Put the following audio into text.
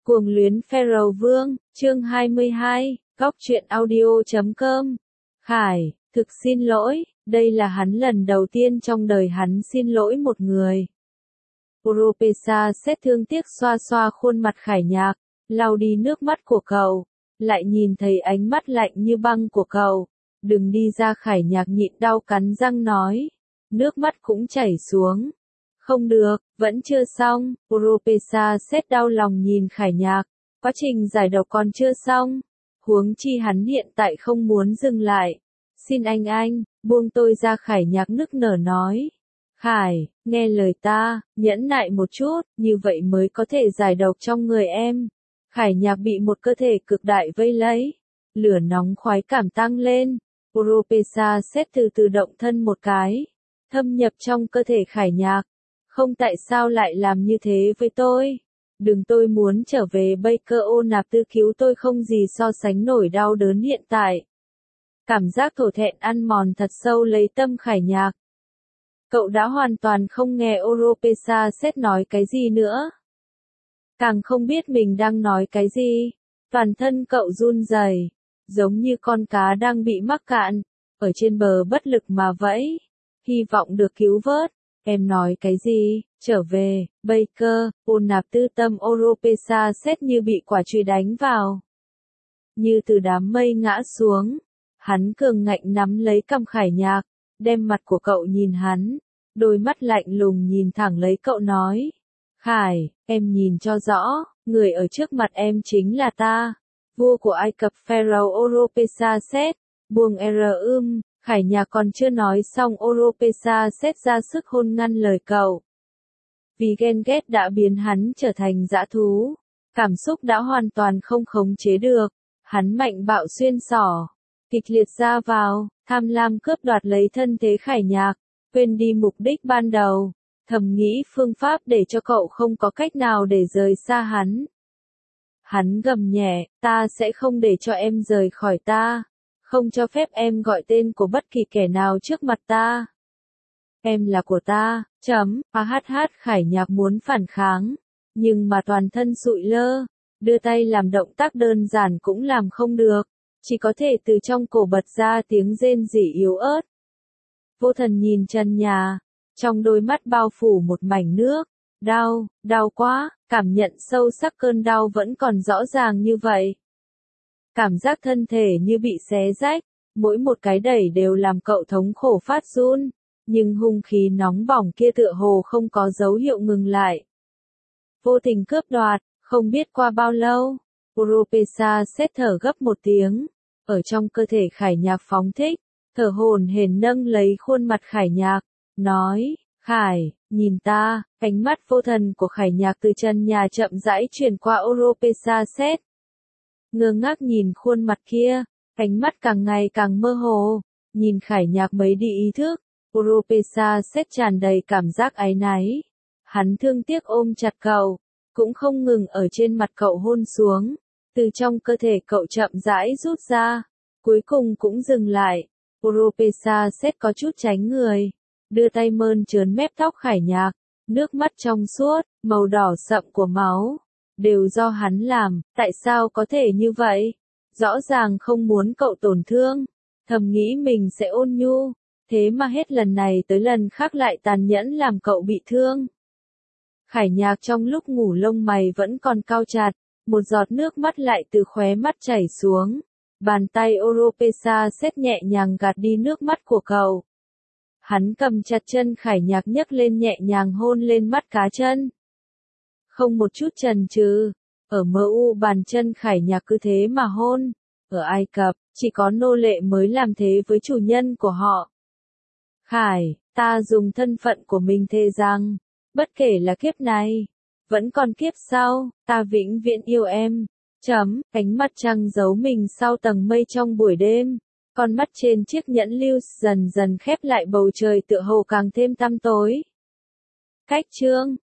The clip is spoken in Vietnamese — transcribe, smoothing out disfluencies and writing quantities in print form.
Cuồng luyến Pharaoh Vương, chương 22, góc truyện audio.com. Khải, thực xin lỗi, đây là hắn lần đầu tiên trong đời hắn xin lỗi một người. Oropesa xét thương tiếc xoa xoa khuôn mặt Khải Nhạc, lau đi nước mắt của cậu, lại nhìn thấy ánh mắt lạnh như băng của cậu. Đừng đi ra. Khải Nhạc nhịn đau cắn răng nói, nước mắt cũng chảy xuống. Không được, vẫn chưa xong. Oropesa xét đau lòng nhìn Khải Nhạc, quá trình giải độc còn chưa xong. Huống chi hắn hiện tại không muốn dừng lại. Xin anh, buông tôi ra. Khải Nhạc nức nở nói. Khải, nghe lời ta, nhẫn nại một chút, như vậy mới có thể giải độc trong người em. Khải Nhạc bị một cơ thể cực đại vây lấy, lửa nóng khoái cảm tăng lên. Oropesa xét từ từ động thân một cái, thâm nhập trong cơ thể Khải Nhạc. Không, tại sao lại làm như thế với tôi? Đừng, tôi muốn trở về Baker ô nạp tư cứu tôi, không gì so sánh nổi đau đớn hiện tại. Cảm giác thổ thẹn ăn mòn thật sâu lấy tâm Khải Nhạc. Cậu đã hoàn toàn không nghe Oropesa xét nói cái gì nữa. Càng không biết mình đang nói cái gì. Toàn thân cậu run rẩy, giống như con cá đang bị mắc cạn, ở trên bờ bất lực mà vẫy, hy vọng được cứu vớt. Em nói cái gì? Trở về, Baker, ô nạp tư tâm Oropesa xét như bị quả chùy đánh vào. Như từ đám mây ngã xuống, hắn cường ngạnh nắm lấy cằm Khải Nhạc, đem mặt của cậu nhìn hắn, đôi mắt lạnh lùng nhìn thẳng lấy cậu nói. Khải, em nhìn cho rõ, người ở trước mặt em chính là ta, vua của Ai Cập Pharaoh Oropesa xét, buông Khải Nhạc còn chưa nói xong Oropesa xét ra sức hôn ngăn lời cậu. Vì ghen ghét đã biến hắn trở thành dã thú, cảm xúc đã hoàn toàn không khống chế được, hắn mạnh bạo xuyên xỏ, kịch liệt ra vào, tham lam cướp đoạt lấy thân thế Khải Nhạc, quên đi mục đích ban đầu, thầm nghĩ phương pháp để cho cậu không có cách nào để rời xa hắn. Hắn gầm nhẹ, ta sẽ không để cho em rời khỏi ta. Không cho phép em gọi tên của bất kỳ kẻ nào trước mặt ta. Em là của ta, Khải Nhạc muốn phản kháng, nhưng mà toàn thân sụi lơ, đưa tay làm động tác đơn giản cũng làm không được, chỉ có thể từ trong cổ bật ra tiếng rên rỉ yếu ớt. Vô Thần nhìn trần nhà, trong đôi mắt bao phủ một mảnh nước, đau quá, cảm nhận sâu sắc cơn đau vẫn còn rõ ràng như vậy. Cảm giác thân thể như bị xé rách, mỗi một cái đẩy đều làm cậu thống khổ phát run, nhưng hung khí nóng bỏng kia tựa hồ không có dấu hiệu ngừng lại. Vô tình cướp đoạt, không biết qua bao lâu, Oropesa xét thở gấp một tiếng, ở trong cơ thể Khải Nhạc phóng thích, thở hổn hển nâng lấy khuôn mặt Khải Nhạc, nói, Khải, nhìn ta. Ánh mắt vô thần của Khải Nhạc từ chân nhà chậm rãi chuyển qua Oropesa xét. Ngơ ngác nhìn khuôn mặt kia, ánh mắt càng ngày càng mơ hồ, nhìn Khải Nhạc mấy đi ý thức, Oropesa xét tràn đầy cảm giác áy náy. Hắn thương tiếc ôm chặt cậu, cũng không ngừng ở trên mặt cậu hôn xuống, từ trong cơ thể cậu chậm rãi rút ra, cuối cùng cũng dừng lại. Oropesa xét có chút tránh người, đưa tay mơn trớn mép tóc Khải Nhạc, nước mắt trong suốt, màu đỏ sậm của máu. Đều do hắn làm, tại sao có thể như vậy? Rõ ràng không muốn cậu tổn thương, thầm nghĩ mình sẽ ôn nhu, thế mà hết lần này tới lần khác lại tàn nhẫn làm cậu bị thương. Khải Nhạc trong lúc ngủ lông mày vẫn còn cau chặt, một giọt nước mắt lại từ khóe mắt chảy xuống. Bàn tay Oropesa xét nhẹ nhàng gạt đi nước mắt của cậu. Hắn cầm chặt chân Khải Nhạc nhấc lên nhẹ nhàng hôn lên mắt cá chân. Không một chút chần chừ, ở MU bàn chân Khải Nhạc cứ thế mà hôn. Ở Ai Cập, chỉ có nô lệ mới làm thế với chủ nhân của họ. Khải, ta dùng thân phận của mình thề rằng, bất kể là kiếp này, vẫn còn kiếp sau, ta vĩnh viễn yêu em. Ánh mắt trăng giấu mình sau tầng mây trong buổi đêm, con mắt trên chiếc nhẫn lưu dần dần khép lại, bầu trời tựa hồ càng thêm tăm tối. Cách chương